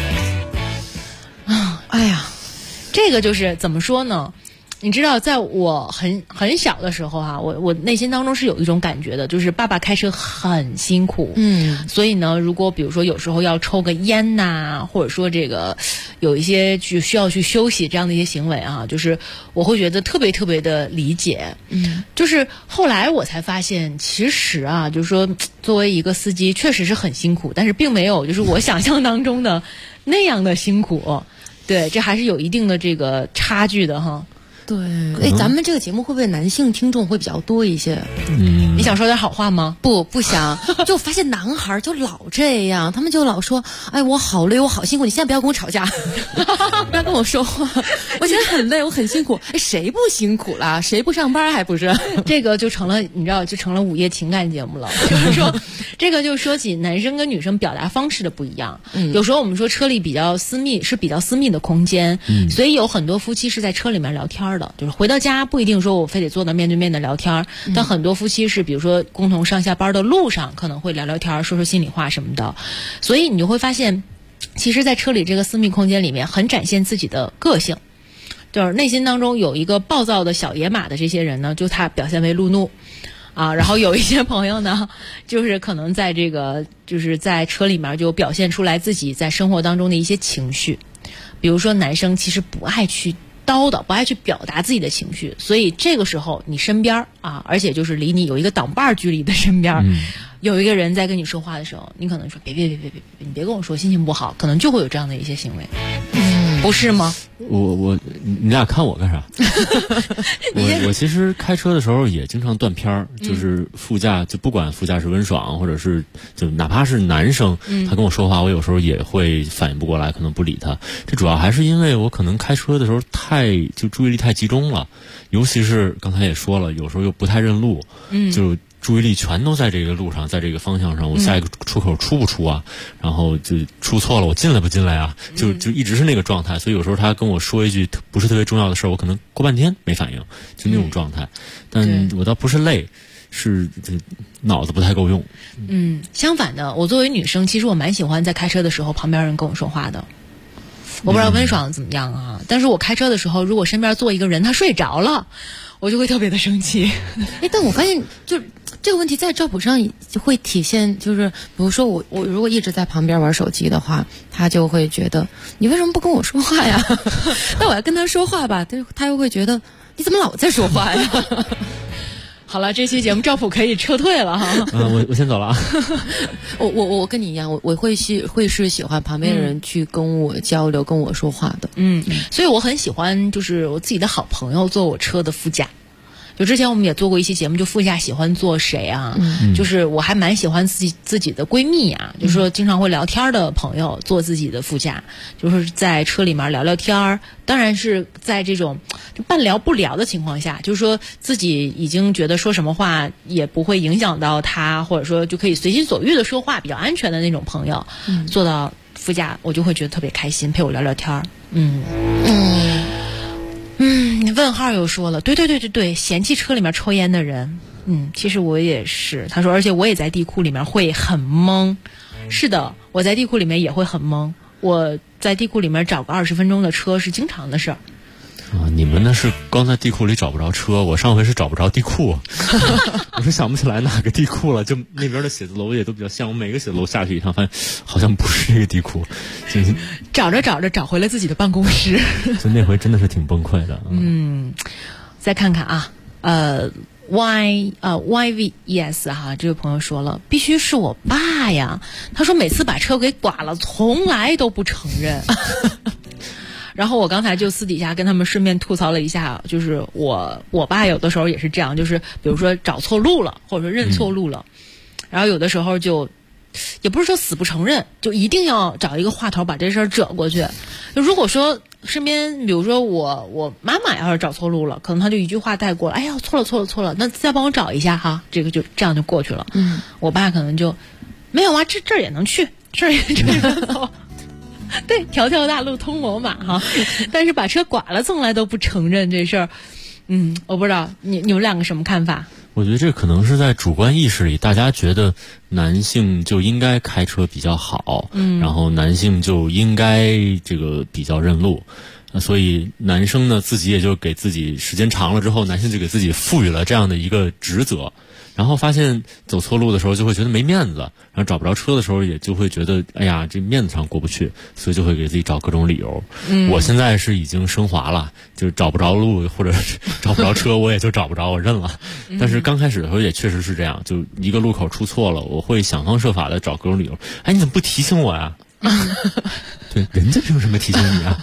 哎呀，这个就是怎么说呢，你知道在我很小的时候哈，我内心当中是有一种感觉的，就是爸爸开车很辛苦，所以呢如果比如说有时候要抽个烟呐，或者说这个有一些需要去休息这样的一些行为啊，就是我会觉得特别特别的理解。就是后来我才发现其实啊，就是说作为一个司机确实是很辛苦，但是并没有就是我想象当中的那样的辛苦。对，这还是有一定的这个差距的哈。
对，哎，咱们这个节目会不会男性听众会比较多一些？
你想说点好话吗？
不想，就发现男孩就老这样，他们就老说，哎，我好累，我好辛苦，你现在不要跟我吵架，不要跟我说话，我现在很累，我很辛苦。哎，谁不辛苦啦？谁不上班还不是？
这个就成了，你知道，就成了午夜情感节目了。就是说，这个就说起男生跟女生表达方式的不一样。有时候我们说车里比较私密的空间，所以有很多夫妻是在车里面聊天的，就是回到家不一定说我非得坐那面对面的聊天，但很多夫妻是比如说共同上下班的路上可能会聊聊天，说说心里话什么的，所以你就会发现，其实在车里这个私密空间里面很展现自己的个性，就是内心当中有一个暴躁的小野马的这些人呢，就他表现为路怒啊，然后有一些朋友呢，就是可能在这个就是在车里面就表现出来自己在生活当中的一些情绪，比如说男生其实不爱去叨叨，不爱去表达自己的情绪，所以这个时候你身边啊，而且就是离你有一个挡把距离的身边，有一个人在跟你说话的时候，你可能说别，你别跟我说，心情不好，可能就会有这样的一些行为，不是吗？
你俩看我干啥？我其实开车的时候也经常断片儿，就是副驾就不管副驾驶温爽，或者是就哪怕是男生，他跟我说话，我有时候也会反应不过来，可能不理他。这主要还是因为我可能开车的时候就注意力太集中了，尤其是刚才也说了，有时候又不太认路，就注意力全都在这个路上，在这个方向上，我下一个出口出不出啊？然后就出错了，我进来不进来啊？就一直是那个状态，所以有时候他跟我说一句不是特别重要的事儿，我可能过半天没反应，就那种状态。但我倒不是累，是脑子不太够用。
相反的，我作为女生，其实我蛮喜欢在开车的时候旁边人跟我说话的。我不知道温爽怎么样啊，但是我开车的时候，如果身边坐一个人他睡着了，我就会特别的生气。
但我发现就这个问题在赵普上会体现，就是比如说我如果一直在旁边玩手机的话，他就会觉得你为什么不跟我说话呀？但我要跟他说话吧，他又会觉得你怎么老在说话呀？
好了，这期节目赵普可以撤退了哈。
我先走了啊。
我跟你一样，我会是喜欢旁边的人去跟我交流、跟我说话的。
所以我很喜欢，就是我自己的好朋友坐我车的副驾。就之前我们也做过一期节目，就副驾喜欢坐谁啊？就是我还蛮喜欢自己的闺蜜啊，就是说经常会聊天的朋友坐自己的副驾，就是在车里面聊聊天，当然是在这种就半聊不聊的情况下，就是说自己已经觉得说什么话也不会影响到他，或者说就可以随心所欲的说话，比较安全的那种朋友，坐到副驾我就会觉得特别开心，陪我聊聊天。问号又说了，对，嫌弃车里面抽烟的人。其实我也是，他说，而且我也在地库里面会很懵。是的，我在地库里面也会很懵。我在地库里面找个20分钟的车是经常的事儿。
你们那是刚在地库里找不着车，我上回是找不着地库，我是想不起来哪个地库了。就那边的写字楼也都比较像，我每个写字楼下去一趟，发现好像不是这个地库。
找着找回了自己的办公室，
就那回真的是挺崩溃的。
再看看啊YVES 哈，这位朋友说了，必须是我爸呀。他说每次把车给剐了，从来都不承认。然后我刚才就私底下跟他们顺便吐槽了一下，就是我爸有的时候也是这样，就是比如说找错路了，或者说认错路了，然后有的时候就也不是说死不承认，就一定要找一个话头把这事儿遮过去。就如果说身边比如说我妈妈要是找错路了，可能她就一句话带过了，哎呀错了，那再帮我找一下哈，这个就这样就过去了。我爸可能就没有啊，这儿也能去，这儿也能走。对，条条大路通罗马哈，但是把车剐了从来都不承认这事儿。我不知道你们两个什么看法？
我觉得这可能是在主观意识里，大家觉得男性就应该开车比较好，然后男性就应该这个比较认路，所以男生呢自己也就给自己时间长了之后，男性就给自己赋予了这样的一个职责。然后发现走错路的时候就会觉得没面子，然后找不着车的时候也就会觉得哎呀这面子上过不去，所以就会给自己找各种理由。我现在是已经升华了，就是找不着路或者找不着车我也就找不着，我认了。但是刚开始的时候也确实是这样，就一个路口出错了，我会想方设法的找各种理由。哎，你怎么不提醒我呀？对，人家凭什么提醒你啊？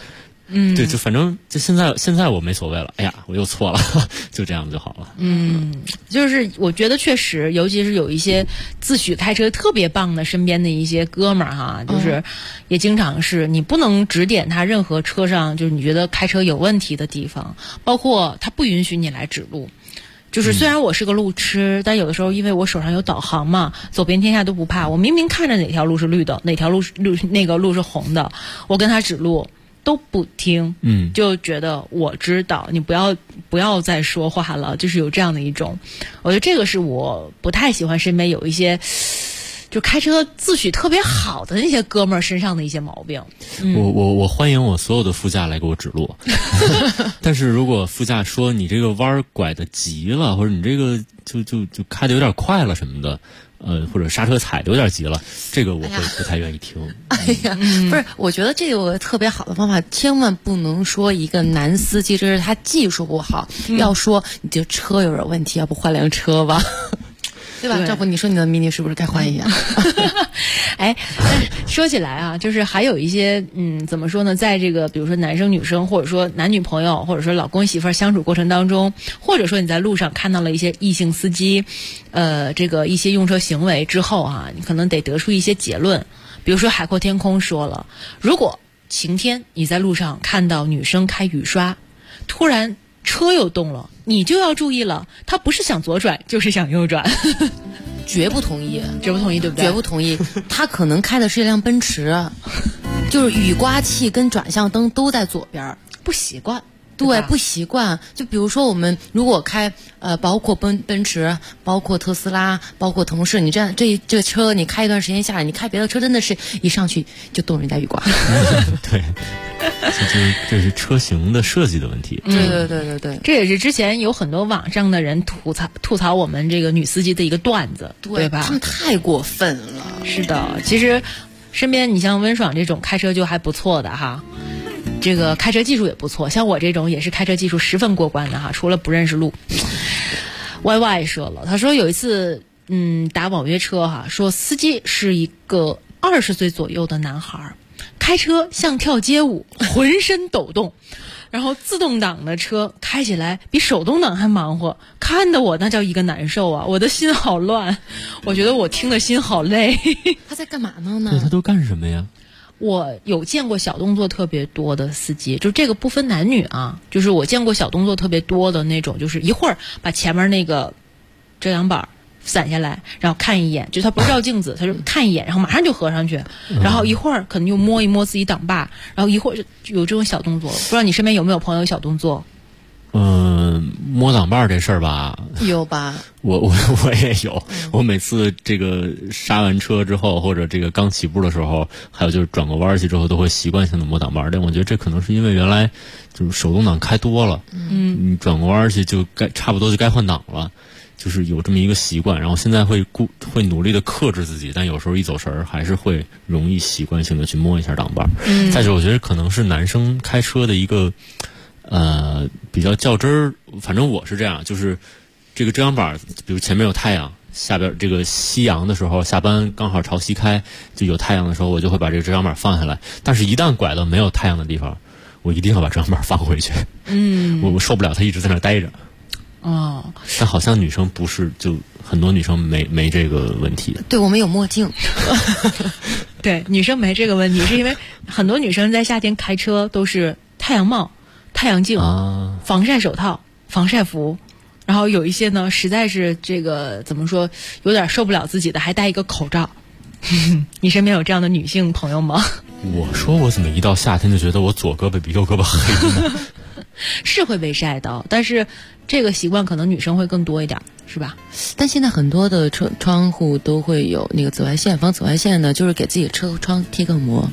对，就反正就现在我没所谓了，哎呀，我又错了，就这样就好了。
就是我觉得确实，尤其是有一些自诩开车特别棒的身边的一些哥们儿哈，就是也经常是你不能指点他任何车上就是你觉得开车有问题的地方，包括他不允许你来指路。就是虽然我是个路痴，但有的时候因为我手上有导航嘛，走遍天下都不怕。我明明看着哪条路是绿的，哪条路那个路是红的，我跟他指路都不听，就觉得我知道，你不要再说话了，就是有这样的一种，我觉得这个是我不太喜欢身边有一些就开车自诩特别好的那些哥们儿身上的一些毛病。
我欢迎我所有的副驾来给我指路，但是如果副驾说你这个弯拐的急了，或者你这个就开的有点快了什么的，或者刹车踩的有点急了，这个我会不太愿意听。
不是，我觉得这有个特别好的方法，千万不能说一个男司机这是他技术不好，要说你这车有点问题，要不换辆车吧。对吧？赵博，你说你的 mini 是不是该换一下？
哎，说起来啊，就是还有一些怎么说呢，在这个比如说男生女生，或者说男女朋友，或者说老公媳妇儿相处过程当中，或者说你在路上看到了一些异性司机，这个一些用车行为之后啊，你可能得得出一些结论。比如说海阔天空说了，如果晴天你在路上看到女生开雨刷，突然车又动了，你就要注意了，他不是想左转就是想右转。
绝不同意，
绝不同意，对不对？
绝不同意。他可能开的是一辆奔驰，就是雨刮器跟转向灯都在左边，
不习惯。
对，不习惯。就比如说我们如果开包括奔驰，包括特斯拉，包括腾势，你这个车你开一段时间下来，你开别的车真的是一上去就动人家雨刮。
对。这是车型的设计的问题。
对，
这也是之前有很多网上的人吐槽我们这个女司机的一个段子，对吧？
他们太过分了。
是的，其实身边你像温爽这种开车就还不错的哈，这个开车技术也不错，像我这种也是开车技术十分过关的哈，除了不认识路。YY 说了，他说有一次打网约车哈，说司机是一个20岁左右的男孩，开车像跳街舞，浑身抖动，然后自动挡的车开起来比手动挡还忙活，看得我那叫一个难受啊！我的心好乱，我觉得我听的心好累。
他在干嘛呢？
对，他都干什么呀？
我有见过小动作特别多的司机，就这个不分男女啊，就是我见过小动作特别多的那种，就是一会儿把前面那个遮阳板散下来，然后看一眼，就他不照镜子，他就看一眼，然后马上就合上去，然后一会儿可能又摸一摸自己挡把，然后一会儿就有这种小动作。不知道你身边有没有朋友有小动作？
摸挡把这事儿吧，
有吧？
我也有。我每次这个刹完车之后，或者这个刚起步的时候，还有就是转个弯去之后，都会习惯性的摸挡把。但我觉得这可能是因为原来就是手动挡开多了，你转个弯去就差不多就该换挡了。就是有这么一个习惯，然后现在会努力的克制自己，但有时候一走神儿，还是会容易习惯性的去摸一下挡把。再者，我觉得可能是男生开车的一个比较较真儿，反正我是这样，就是这个遮阳板，比如前面有太阳，下边这个夕阳的时候，下班刚好朝西开，就有太阳的时候，我就会把这个遮阳板放下来。但是，一旦拐到没有太阳的地方，我一定要把遮阳板放回去。我受不了它一直在那儿待着。但好像女生不是，就很多女生没这个问题。
对，我们有墨镜。
对，女生没这个问题，是因为很多女生在夏天开车都是太阳帽、太阳镜、防晒手套、防晒服，然后有一些呢，实在是这个怎么说，有点受不了自己的，还戴一个口罩。你身边有这样的女性朋友吗？
我说我怎么一到夏天就觉得我左胳膊比右胳膊黑呢？
是会被晒到，但是这个习惯可能女生会更多一点，是吧？
但现在很多的窗户都会有那个紫外线，防紫外线呢，就是给自己车窗贴个膜。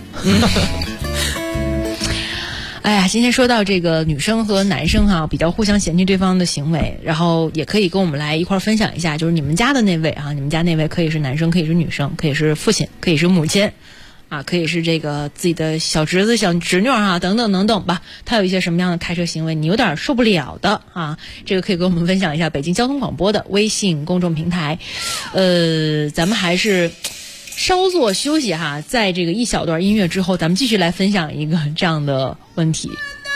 哎呀，今天说到这个女生和男生哈，比较互相嫌弃对方的行为，然后也可以跟我们来一块分享一下，就是你们家的那位哈，你们家那位可以是男生，可以是女生，可以是父亲，可以是母亲。可以是这个自己的小侄子、小侄女啊，等等等等吧。他有一些什么样的开车行为，你有点受不了的啊？这个可以跟我们分享一下北京交通广播的微信公众平台。咱们还是稍作休息哈，在这个一小段音乐之后，咱们继续来分享一个这样的问题。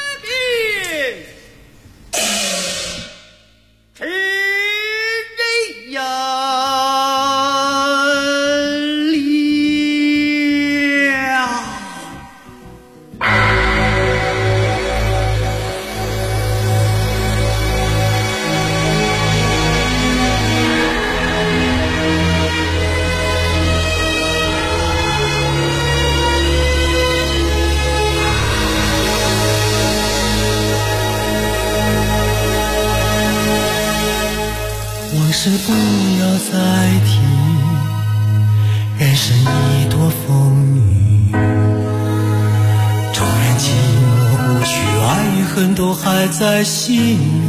是不要再提，人生一多风雨，纵然寂寞无趣，爱与恨都还在心里，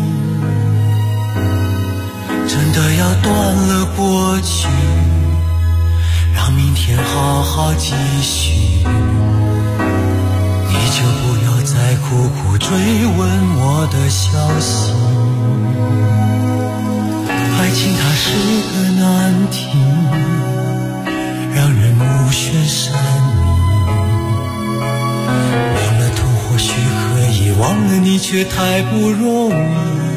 真的要断了过去，让明天好好继续，你就不要再苦苦追问我的消息。爱情它是个难题，让人目眩神迷，忘了痛或许可以，忘了你却太不容易，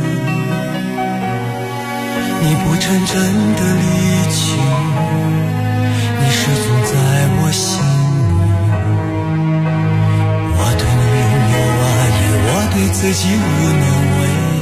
你不曾真的离去，你始终在我心里，我对你仍有爱意，我对自己无能为力，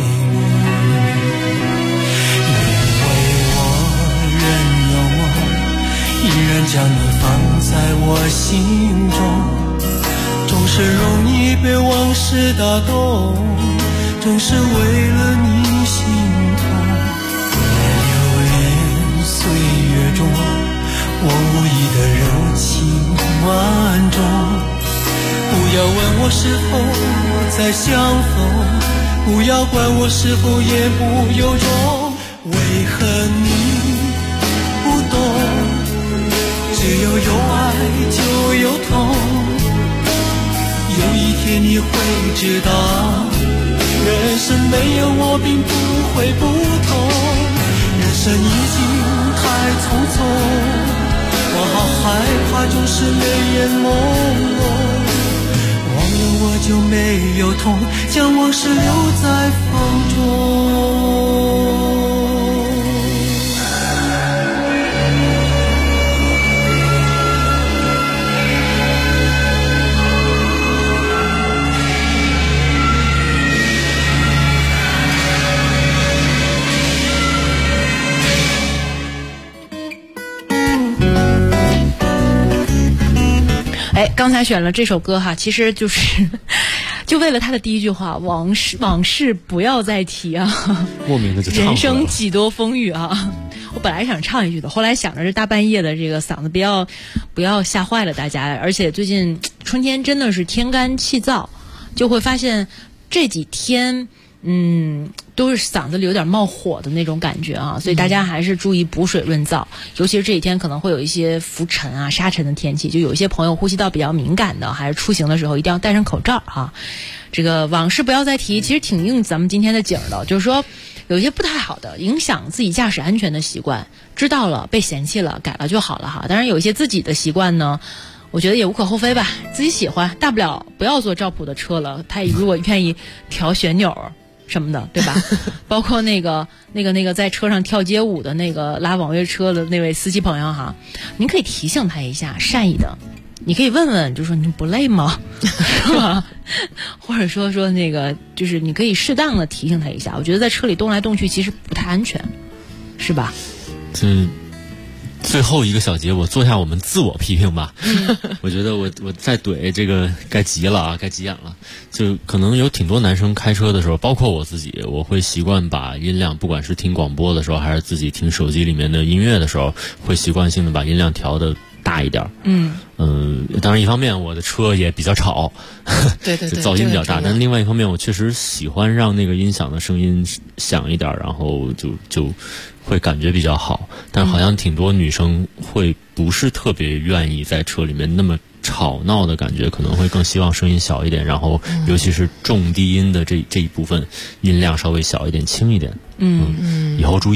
依然将你放在我心中，总是容易被往事打动，正是为了你心痛。在流连岁月中，我无意的柔情万种，不要问我是否再相逢，不要管我是否言不由衷，为何你不懂，只有有爱就有痛，有一天你会知道，人生没有我并不会不同，人生已经太匆匆，我好害怕总是泪眼朦胧，忘了我就没有痛，将往事留在风中。
刚才选了这首歌哈，其实就为了他的第一句话，往事不要再提啊，
莫名的就唱了，
人生几多风雨啊。我本来想唱一句的，后来想着这大半夜的这个嗓子不要吓坏了大家，而且最近春天真的是天干气燥，就会发现这几天都是嗓子里有点冒火的那种感觉啊，所以大家还是注意补水润燥，尤其是这几天可能会有一些浮尘啊、沙尘的天气，就有一些朋友呼吸道比较敏感的，还是出行的时候一定要戴上口罩啊。这个往事不要再提，其实挺应咱们今天的景的，就是说有一些不太好的影响自己驾驶安全的习惯，知道了被嫌弃了改了就好了哈。当然有一些自己的习惯呢，我觉得也无可厚非吧，自己喜欢，大不了不要坐赵普的车了，他如果愿意调旋钮什么的，对吧？包括那个在车上跳街舞的那个拉网约车的那位司机朋友哈，您可以提醒他一下，善意的，你可以问问，就说你不累吗？是吧？或者说那个，就是你可以适当的提醒他一下。我觉得在车里动来动去其实不太安全，是吧？
最后一个小节，我做下我们自我批评吧。我觉得我再怼这个该急了啊，该急眼了。就可能有挺多男生开车的时候，包括我自己，我会习惯把音量，不管是听广播的时候，还是自己听手机里面的音乐的时候，会习惯性的把音量调的大一点。当然一方面我的车也比较吵，
对
噪音比较大，但另外一方面我确实喜欢让那个音响的声音响一点，然后就会感觉比较好。但好像挺多女生会不是特别愿意在车里面那么吵闹的感觉，可能会更希望声音小一点，然后尤其是重低音的这一部分音量稍微小一点轻一点。以后注意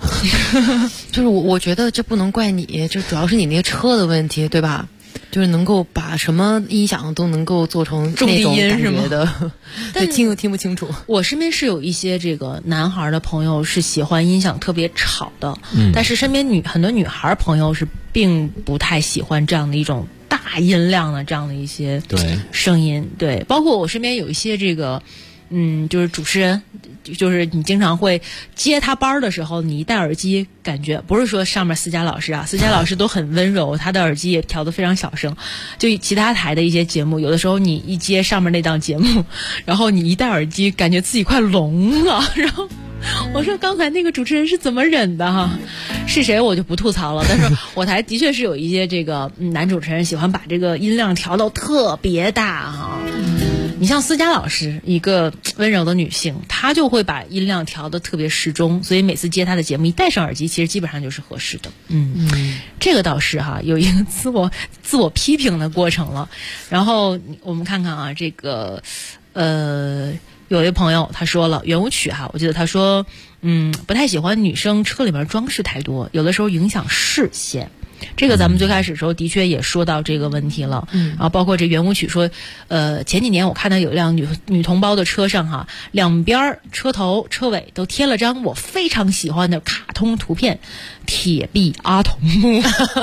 就是我觉得这不能怪你，就主要是你那个车的问题，对吧？就是能够把什么音响都能够做成那种感觉的，对，听不清楚。
我身边是有一些这个男孩的朋友是喜欢音响特别吵的，但是身边很多女孩朋友是并不太喜欢这样的一种大音量的这样的一些声音，对，包括我身边有一些这个。就是主持人，就是你经常会接他班的时候，你一戴耳机，感觉不是说上面思佳老师啊，思佳老师都很温柔，他的耳机也调得非常小声。就其他台的一些节目，有的时候你一接上面那档节目，然后你一戴耳机，感觉自己快聋了。然后我说刚才那个主持人是怎么忍的哈？是谁我就不吐槽了，但是我台的确是有一些这个男主持人喜欢把这个音量调到特别大哈。你像思佳老师，一个温柔的女性，她就会把音量调得特别适中，所以每次接她的节目，一戴上耳机，其实基本上就是合适的。这个倒是哈，有一个自我批评的过程了。然后我们看看啊，这个有一位朋友他说了圆舞曲哈，我记得他说不太喜欢女生车里面装饰太多，有的时候影响视线。这个咱们最开始的时候的确也说到这个问题了，然后包括这圆舞曲说，前几年我看到有一辆女同胞的车上哈，两边车头车尾都贴了张我非常喜欢的卡通图片，铁臂阿童木。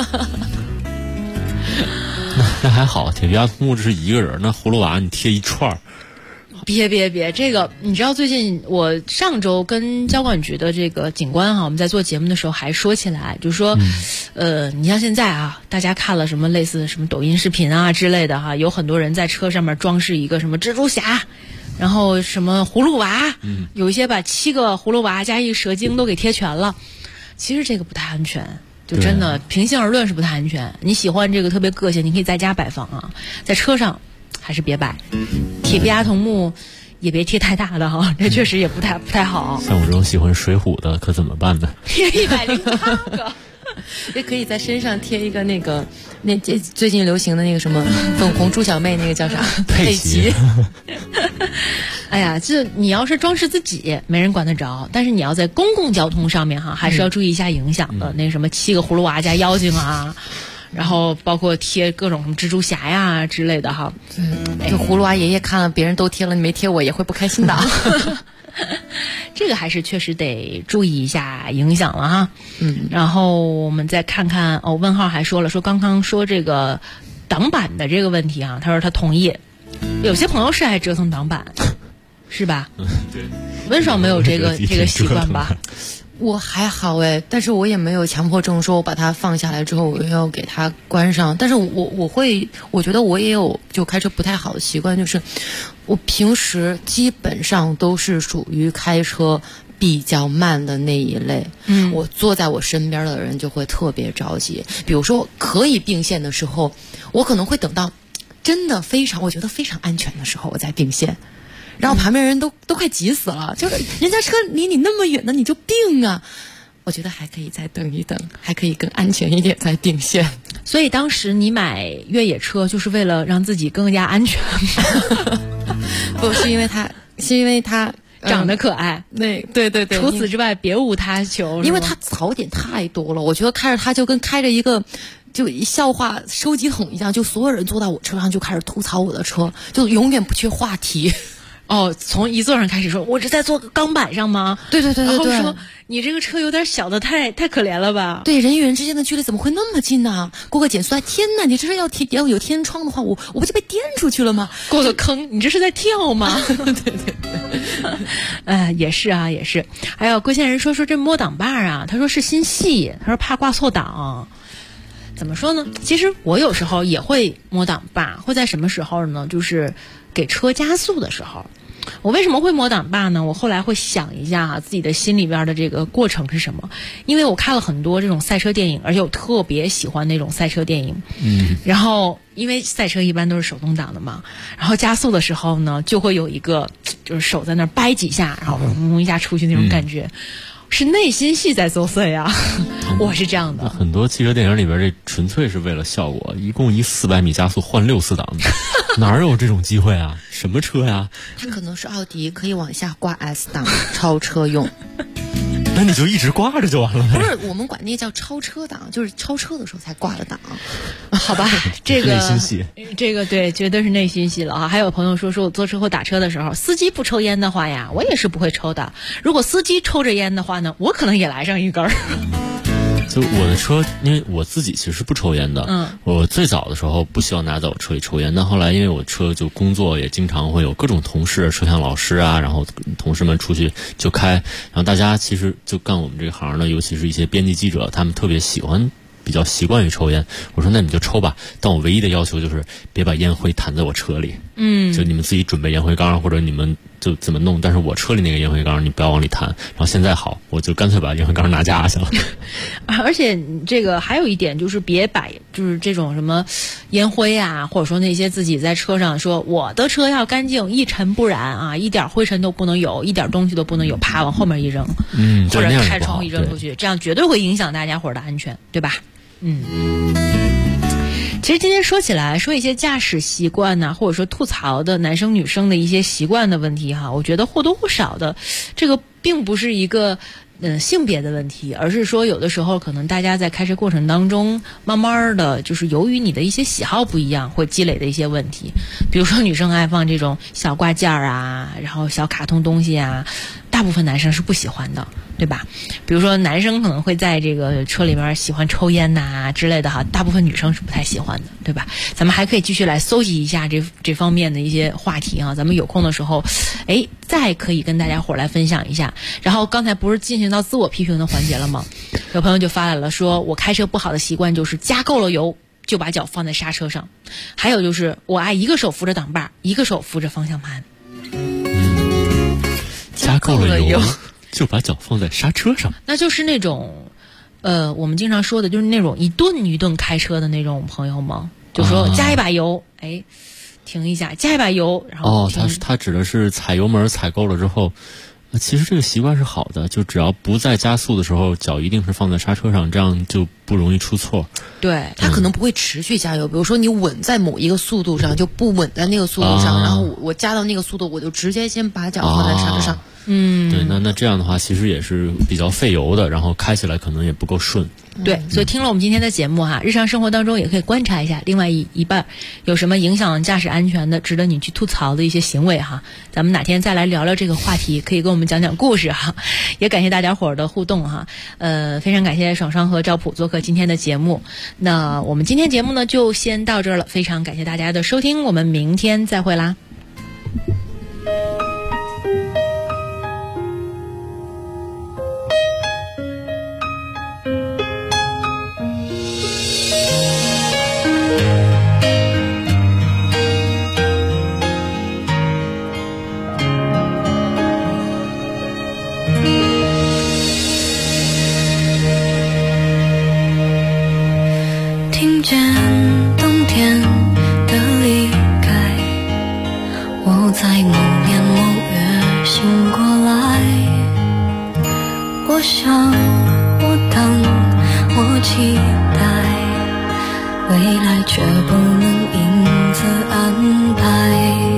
那还好，铁臂阿童木只是一个人，那葫芦娃你贴一串儿。
别，这个你知道最近我上周跟交管局的这个警官哈，我们在做节目的时候还说起来，就是说，你像现在啊，大家看了什么类似什么抖音视频啊之类的哈，有很多人在车上面装饰一个什么蜘蛛侠，然后什么葫芦娃，有一些把7个葫芦娃加一蛇精都给贴全了，其实这个不太安全。就真的平心而论是不太安全。你喜欢这个特别个性，你可以在家摆放啊，在车上还是别摆。铁臂阿童木也别贴太大的哈，这确实也不太好。
像我这种喜欢水浒的可怎么办呢？
贴108个。
也可以在身上贴一个最近流行的那个什么粉红猪小妹，那个叫啥？佩奇。
哎呀，这你要是装饰自己，没人管得着；但是你要在公共交通上面哈，还是要注意一下影响的。那什么7个葫芦娃加妖精啊，然后包括贴各种什么蜘蛛侠呀之类的哈。
这葫芦娃爷爷看了别人都贴了，你没贴我也会不开心的。
这个还是确实得注意一下影响了哈。然后我们再看看问号还说了，说刚刚说这个挡板的这个问题啊，他说他同意，有些朋友是爱折腾挡板，是吧？
对。
温爽没有这个习惯吧？
我还好哎，但是我也没有强迫症，说我把它放下来之后我要给它关上。但是我觉得我也有就开车不太好的习惯，就是我平时基本上都是属于开车比较慢的那一类。我坐在我身边的人就会特别着急。比如说可以并线的时候，我可能会等到真的我觉得非常安全的时候我再并线。然后旁边人都快急死了，就是人家车离你那么远的你就并啊，我觉得还可以再等一等，还可以更安全一点再并线。
所以当时你买越野车就是为了让自己更加安全吗？
不是因为它
长得可爱，
对，
除此之外别无他求。
因为它槽点太多了，我觉得开着它就跟开着一个就笑话收集桶一样，就所有人坐到我车上就开始吐槽我的车，就永远不缺话题。
从一座上开始说，我是在坐钢板上吗？
对，
然后说你这个车有点小的太可怜了吧？
对，人与人之间的距离怎么会那么近呢？过个减速带，天哪！你这是要有天窗的话，我不就被颠出去了吗？
过个坑，你这是在跳吗？对，也是啊，也是。还有郭先生说这摸挡把啊，他说是心细，他说怕挂错档。怎么说呢？其实我有时候也会摸挡把，会在什么时候呢？就是给车加速的时候。我为什么会摸挡把呢？我后来会想一下自己的心里边的这个过程是什么。因为我看了很多这种赛车电影，而且我特别喜欢那种赛车电影。然后因为赛车一般都是手动挡的嘛，然后加速的时候呢，就会有一个就是手在那儿掰几下，然后一下出去那种感觉。是内心戏在作祟啊，我是这样的。
很多汽车电影里边这纯粹是为了效果，一共400米加速换6次档，哪有这种机会啊？什么车呀？
它可能是奥迪，可以往下挂 S 档超车用。
那你就一直挂着就完了呗。
不是，我们管那叫超车档，就是超车的时候才挂的档。
好吧，这个
内心戏，
这个对，绝对是内心戏了啊！还有朋友说我坐车或打车的时候，司机不抽烟的话呀，我也是不会抽的。如果司机抽着烟的话呢，我可能也来上一根儿。
就我的车，因为我自己其实是不抽烟的。我最早的时候不希望大家在我车里抽烟，但后来因为我车就工作也经常会有各种同事、摄像老师啊，然后同事们出去就开，然后大家其实就干我们这个行的，尤其是一些编辑记者，他们特别比较习惯于抽烟。我说那你就抽吧，但我唯一的要求就是别把烟灰弹在我车里。就你们自己准备烟灰缸，或者你们就怎么弄，但是我车里那个烟灰缸你不要往里弹。然后现在好，我就干脆把烟灰缸拿家去了。
而且这个还有一点就是别把就是这种什么烟灰啊，或者说那些自己在车上说我的车要干净一尘不染啊，一点灰尘都不能有，一点东西都不能有，啪往后面一扔，或者开窗户一扔出去，这样绝对会影响大家伙的安全，对吧？其实今天说起来，说一些驾驶习惯呐，或者说吐槽的男生女生的一些习惯的问题哈，我觉得或多或少的，这个并不是一个性别的问题，而是说有的时候可能大家在开车过程当中，慢慢的就是由于你的一些喜好不一样，会积累的一些问题。比如说女生爱放这种小挂件啊，然后小卡通东西啊，大部分男生是不喜欢的，对吧？比如说男生可能会在这个车里面喜欢抽烟呐之类的哈，大部分女生是不太喜欢的，对吧？咱们还可以继续来搜集一下这方面的一些话题哈，咱们有空的时候，再可以跟大家伙来分享一下。然后刚才不是进行到自我批评的环节了吗？有朋友就发来了，说我开车不好的习惯就是加够了油就把脚放在刹车上，还有就是我爱一个手扶着挡把，一个手扶着方向盘。
加够了油就把脚放在刹车上，
那就是那种我们经常说的就是那种一顿一顿开车的那种朋友吗？就说加一把油，停一下，加一把油，然后
他指的是踩油门踩够了之后，其实这个习惯是好的，就只要不在加速的时候，脚一定是放在刹车上，这样就不容易出错。
对，他可能不会持续加油，比如说你稳在某一个速度上，就不稳在那个速度上，然后我加到那个速度，我就直接先把脚放在刹车上。
对，那这样的话其实也是比较费油的，然后开起来可能也不够顺。
对，所以听了我们今天的节目哈，日常生活当中也可以观察一下另外一半有什么影响驾驶安全的值得你去吐槽的一些行为哈，咱们哪天再来聊聊这个话题，可以跟我们讲讲故事哈。也感谢大家伙儿的互动哈，非常感谢爽双和赵普做客今天的节目。那我们今天节目呢就先到这儿了，非常感谢大家的收听，我们明天再会啦。
听见冬天的离开，我在某年某月醒过来。我想，我等，我期待，未来却不能因此安排。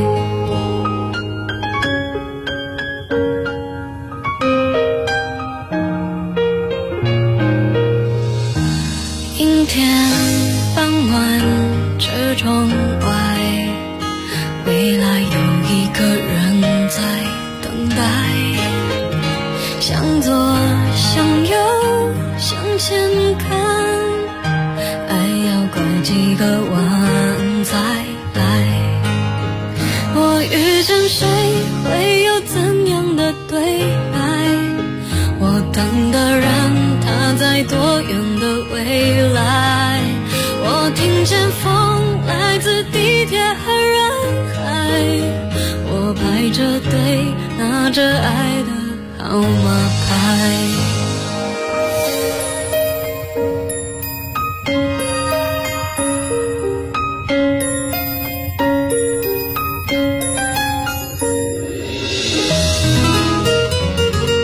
阴天傍晚，车窗外，未来有一个人在等待。向左，向右，向前看，爱要拐几个弯才来。我遇见谁，会有怎样的对白？我等的人，他在多远的未来？我听见风来自地铁和人海，我排着队拿着爱的号码牌。